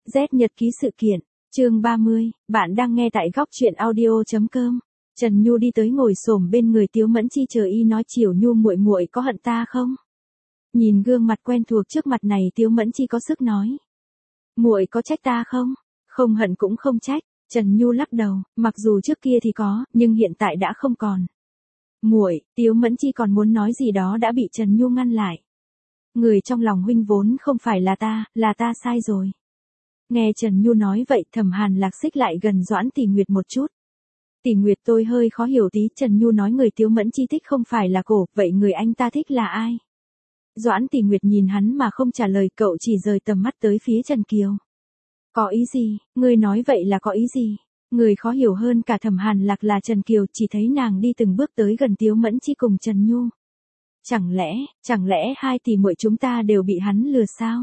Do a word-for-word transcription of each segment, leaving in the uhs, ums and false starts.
Z nhật ký sự kiện, chương ba mươi, bạn đang nghe tại góc truyện audio.com. Trần Nhu đi tới ngồi xổm bên người Tiếu Mẫn Chi chờ y nói chiều Nhu muội muội có hận ta không? Nhìn gương mặt quen thuộc trước mặt này Tiếu Mẫn Chi có sức nói. Muội có trách ta không? Không hận cũng không trách. Trần Nhu lắc đầu, mặc dù trước kia thì có, nhưng hiện tại đã không còn. Muội, Tiếu Mẫn Chi còn muốn nói gì đó đã bị Trần Nhu ngăn lại. Người trong lòng huynh vốn không phải là ta, là ta sai rồi. Nghe Trần Nhu nói vậy Thẩm Hàn Lạc xích lại gần Doãn Tỷ Nguyệt một chút. Tỷ Nguyệt tôi hơi khó hiểu tí, Trần Nhu nói người Tiếu Mẫn Chi thích không phải là cổ, vậy người anh ta thích là ai? Doãn Tỷ Nguyệt nhìn hắn mà không trả lời, cậu chỉ rời tầm mắt tới phía Trần Kiều. Có ý gì, ngươi nói vậy là có ý gì? Người khó hiểu hơn cả Thẩm Hàn Lạc là Trần Kiều, chỉ thấy nàng đi từng bước tới gần Tiếu Mẫn Chi cùng Trần Nhu. Chẳng lẽ, chẳng lẽ hai tỷ muội chúng ta đều bị hắn lừa sao?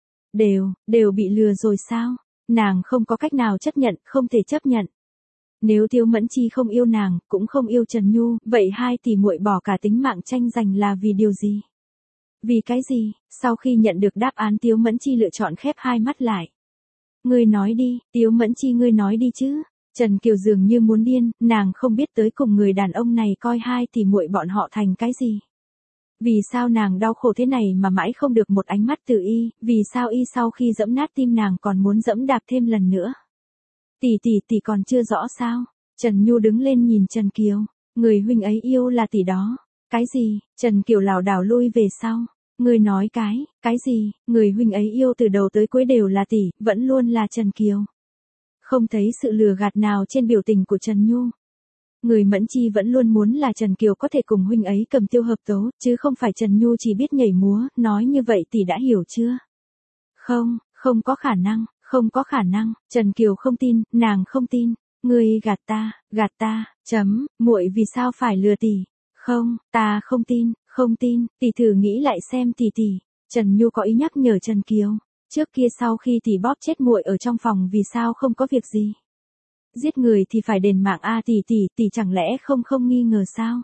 Đều, đều bị lừa rồi sao? Nàng không có cách nào chấp nhận, không thể chấp nhận. Nếu Tiếu Mẫn Chi không yêu nàng, cũng không yêu Trần Nhu, vậy hai tỷ muội bỏ cả tính mạng tranh giành là vì điều gì? Vì cái gì? Sau khi nhận được đáp án Tiếu Mẫn Chi lựa chọn khép hai mắt lại. Ngươi nói đi, Tiếu Mẫn Chi ngươi nói đi chứ. Trần Kiều dường như muốn điên, nàng không biết tới cùng người đàn ông này coi hai tỷ muội bọn họ thành cái gì. Vì sao nàng đau khổ thế này mà mãi không được một ánh mắt từ y, vì sao y sau khi dẫm nát tim nàng còn muốn dẫm đạp thêm lần nữa. Tỷ tỷ tỷ còn chưa rõ sao? Trần Nhu đứng lên nhìn Trần Kiều, người huynh ấy yêu là tỷ đó. Cái gì? Trần Kiều lảo đảo lui về sau. Người nói cái, cái gì? Người huynh ấy yêu từ đầu tới cuối đều là tỷ, vẫn luôn là Trần Kiều. Không thấy sự lừa gạt nào trên biểu tình của Trần Nhu. Người Mẫn Chi vẫn luôn muốn là Trần Kiều có thể cùng huynh ấy cầm tiêu hợp tấu, chứ không phải Trần Nhu chỉ biết nhảy múa, nói như vậy tỷ đã hiểu chưa? Không, không có khả năng, không có khả năng, Trần Kiều không tin, nàng không tin, ngươi gạt ta, gạt ta, chấm, muội vì sao phải lừa tỷ? Không, ta không tin, không tin, tỷ thử nghĩ lại xem tỷ tỷ. Trần Nhu có ý nhắc nhở Trần Kiều, trước kia sau khi tỷ bóp chết muội ở trong phòng vì sao không có việc gì? Giết người thì phải đền mạng a tỷ tỷ, tỷ chẳng lẽ không không nghi ngờ sao?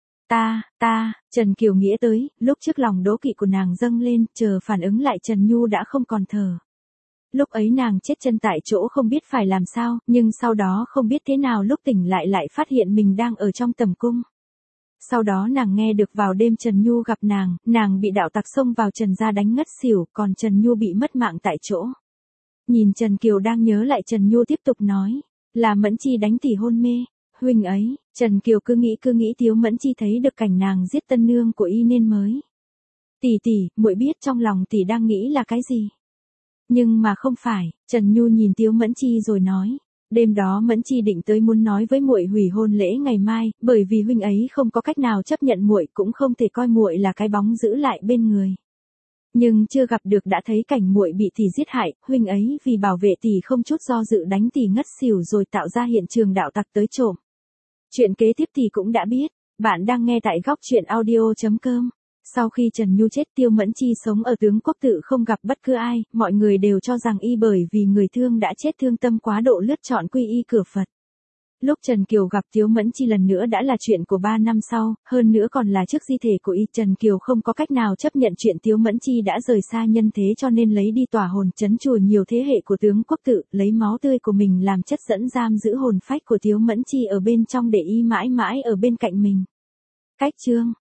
Ta, ta, Trần Kiều nghĩa tới, lúc trước lòng đố kỵ của nàng dâng lên, chờ phản ứng lại Trần Nhu đã không còn thở. Lúc ấy nàng chết chân tại chỗ không biết phải làm sao, nhưng sau đó không biết thế nào lúc tỉnh lại lại phát hiện mình đang ở trong tầm cung. Sau đó nàng nghe được vào đêm Trần Nhu gặp nàng, nàng bị đạo tặc xông vào Trần gia đánh ngất xỉu, còn Trần Nhu bị mất mạng tại chỗ. Nhìn Trần Kiều đang nhớ lại Trần Nhu tiếp tục nói, là Mẫn Chi đánh tỷ hôn mê, huynh ấy, Trần Kiều cứ nghĩ cứ nghĩ Tiếu Mẫn Chi thấy được cảnh nàng giết tân nương của y nên mới. Tỷ tỷ, muội biết trong lòng tỷ đang nghĩ là cái gì? Nhưng mà không phải, Trần Nhu nhìn Tiếu Mẫn Chi rồi nói. Đêm đó Mẫn Chi định tới muốn nói với muội hủy hôn lễ ngày mai, bởi vì huynh ấy không có cách nào chấp nhận muội, cũng không thể coi muội là cái bóng giữ lại bên người. Nhưng chưa gặp được đã thấy cảnh muội bị tỷ giết hại, huynh ấy vì bảo vệ tỷ không chút do dự đánh tỷ ngất xỉu rồi tạo ra hiện trường đạo tặc tới trộm. Chuyện kế tiếp tỷ cũng đã biết, bạn đang nghe tại góc truyện audio.com. Sau khi Trần Nhu chết Tiếu Mẫn Chi sống ở Tướng Quốc Tự không gặp bất cứ ai, mọi người đều cho rằng y bởi vì người thương đã chết thương tâm quá độ lướt chọn quy y cửa Phật. Lúc Trần Kiều gặp Tiếu Mẫn Chi lần nữa đã là chuyện của ba năm sau, hơn nữa còn là trước di thể của y. Trần Kiều không có cách nào chấp nhận chuyện Tiếu Mẫn Chi đã rời xa nhân thế cho nên lấy đi tỏa hồn trấn chùa nhiều thế hệ của Tướng Quốc Tự, lấy máu tươi của mình làm chất dẫn giam giữ hồn phách của Tiếu Mẫn Chi ở bên trong để y mãi mãi ở bên cạnh mình. Cách chương